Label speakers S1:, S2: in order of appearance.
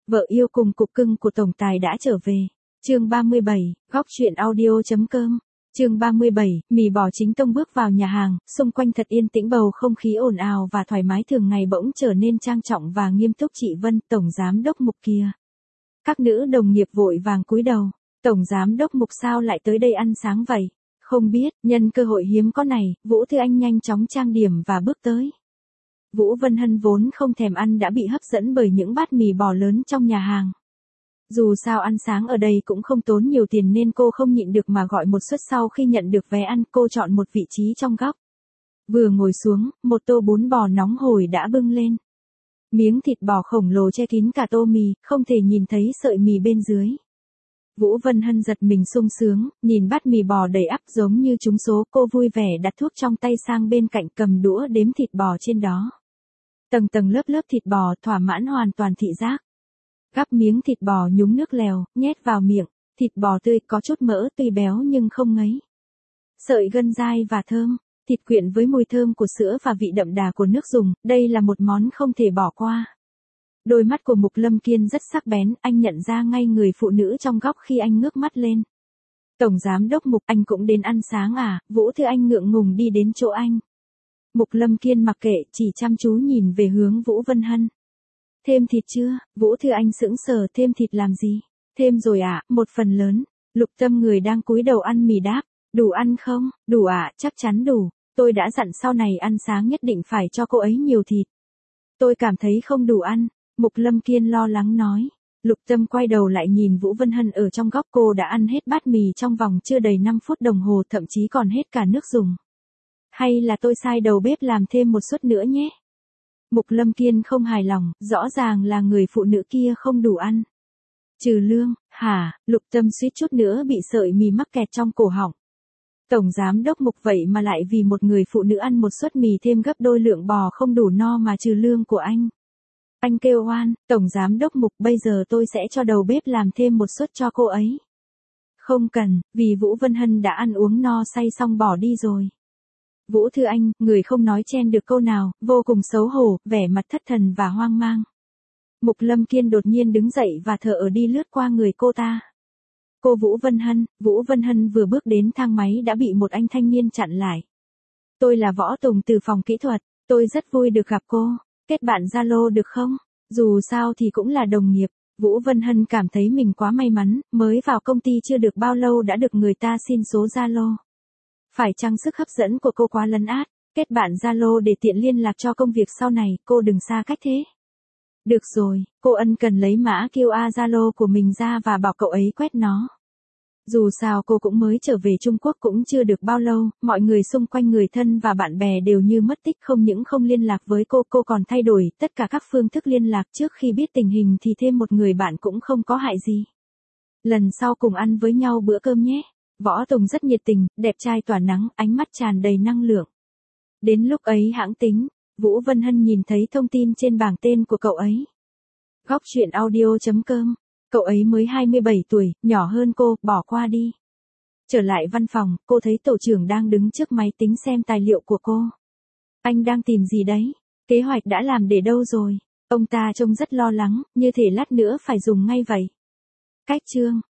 S1: Vợ yêu cùng cục cưng của tổng tài đã trở về. Chương 37, góc truyện audio.com. Chương 37, mì bò chính tông bước vào nhà hàng, xung quanh thật yên tĩnh, bầu không khí ồn ào và thoải mái thường ngày bỗng trở nên trang trọng và nghiêm túc. Chị Vân, tổng giám đốc Mục kìa. Các nữ đồng nghiệp vội vàng cúi đầu. Tổng giám đốc Mục sao lại tới đây ăn sáng vậy? Không biết, nhân cơ hội hiếm có này, Vũ Thư Anh nhanh chóng trang điểm và bước tới. Vũ Vân Hân vốn không thèm ăn đã bị hấp dẫn bởi những bát mì bò lớn trong nhà hàng. Dù sao ăn sáng ở đây cũng không tốn nhiều tiền nên cô không nhịn được mà gọi một suất. Sau khi nhận được vé ăn, cô chọn một vị trí trong góc. Vừa ngồi xuống, một tô bún bò nóng hổi đã bưng lên. Miếng thịt bò khổng lồ che kín cả tô mì, không thể nhìn thấy sợi mì bên dưới. Vũ Vân Hân giật mình sung sướng, nhìn bát mì bò đầy ắp giống như trúng số. Cô vui vẻ đặt thuốc trong tay sang bên cạnh, cầm đũa đếm thịt bò trên đó. Tầng tầng lớp lớp thịt bò, thỏa mãn hoàn toàn thị giác. Gắp miếng thịt bò nhúng nước lèo, nhét vào miệng. Thịt bò tươi, có chút mỡ, tuy béo nhưng không ngấy. Sợi gân dai và thơm. Thịt quyện với mùi thơm của sữa và vị đậm đà của nước dùng, đây là một món không thể bỏ qua. Đôi mắt của Mục Lâm Kiên rất sắc bén, anh nhận ra ngay người phụ nữ trong góc khi anh ngước mắt lên. Tổng giám đốc Mục, anh cũng đến ăn sáng à? Vũ Thư Anh ngượng ngùng đi đến chỗ anh. Mục Lâm Kiên mặc kệ, chỉ chăm chú nhìn về hướng Vũ Vân Hân. Thêm thịt chưa? Vũ Thư Anh sững sờ, thêm thịt làm gì? Thêm rồi ạ, một phần lớn. Lục Tâm người đang cúi đầu ăn mì đáp. Đủ ăn không? Đủ ạ, chắc chắn đủ. Tôi đã dặn sau này ăn sáng nhất định phải cho cô ấy nhiều thịt. Tôi cảm thấy không đủ ăn. Mục Lâm Kiên lo lắng nói. Lục Tâm quay đầu lại nhìn Vũ Vân Hân ở trong góc. Cô đã ăn hết bát mì trong vòng chưa đầy 5 phút đồng hồ, thậm chí còn hết cả nước dùng. Hay là tôi sai đầu bếp làm thêm một suất nữa nhé? Mục Lâm Kiên không hài lòng, rõ ràng là người phụ nữ kia không đủ ăn. Trừ lương, hả? Lục Tâm suýt chút nữa bị sợi mì mắc kẹt trong cổ họng. Tổng giám đốc Mục vậy mà lại vì một người phụ nữ ăn một suất mì thêm gấp đôi lượng bò không đủ no mà trừ lương của anh. Anh kêu oan, Tổng giám đốc Mục, bây giờ tôi sẽ cho đầu bếp làm thêm một suất cho cô ấy. Không cần, vì Vũ Vân Hân đã ăn uống no say xong bỏ đi rồi. Vũ Thư Anh, người không nói chen được câu nào, vô cùng xấu hổ, vẻ mặt thất thần và hoang mang. Mục Lâm Kiên đột nhiên đứng dậy và thở ở đi lướt qua người cô ta. Cô Vũ Vân Hân vừa bước đến thang máy đã bị một anh thanh niên chặn lại. Tôi là Võ Tùng từ phòng kỹ thuật, tôi rất vui được gặp cô, kết bạn Zalo được không? Dù sao thì cũng là đồng nghiệp. Vũ Vân Hân cảm thấy mình quá may mắn, mới vào công ty chưa được bao lâu đã được người ta xin số Zalo. Phải chăng sức hấp dẫn của cô quá lấn át? Kết bạn Zalo để tiện liên lạc cho công việc sau này, cô đừng xa cách thế. Được rồi, cô ân cần lấy mã QR Zalo của mình ra và bảo cậu ấy quét nó. Dù sao cô cũng mới trở về Trung Quốc cũng chưa được bao lâu, mọi người xung quanh, người thân và bạn bè đều như mất tích, không những không liên lạc với cô còn thay đổi tất cả các phương thức liên lạc. Trước khi biết tình hình thì thêm một người bạn cũng không có hại gì. Lần sau cùng ăn với nhau bữa cơm nhé. Võ Tùng rất nhiệt tình, đẹp trai tỏa nắng, ánh mắt tràn đầy năng lượng. Đến lúc ấy hãng tính, Vũ Vân Hân nhìn thấy thông tin trên bảng tên của cậu ấy. Góc truyện audio.com. Cậu ấy mới 27 tuổi, nhỏ hơn cô, bỏ qua đi. Trở lại văn phòng, cô thấy tổ trưởng đang đứng trước máy tính xem tài liệu của cô. Anh đang tìm gì đấy? Kế hoạch đã làm để đâu rồi? Ông ta trông rất lo lắng, như thể lát nữa phải dùng ngay vậy. Cách chương.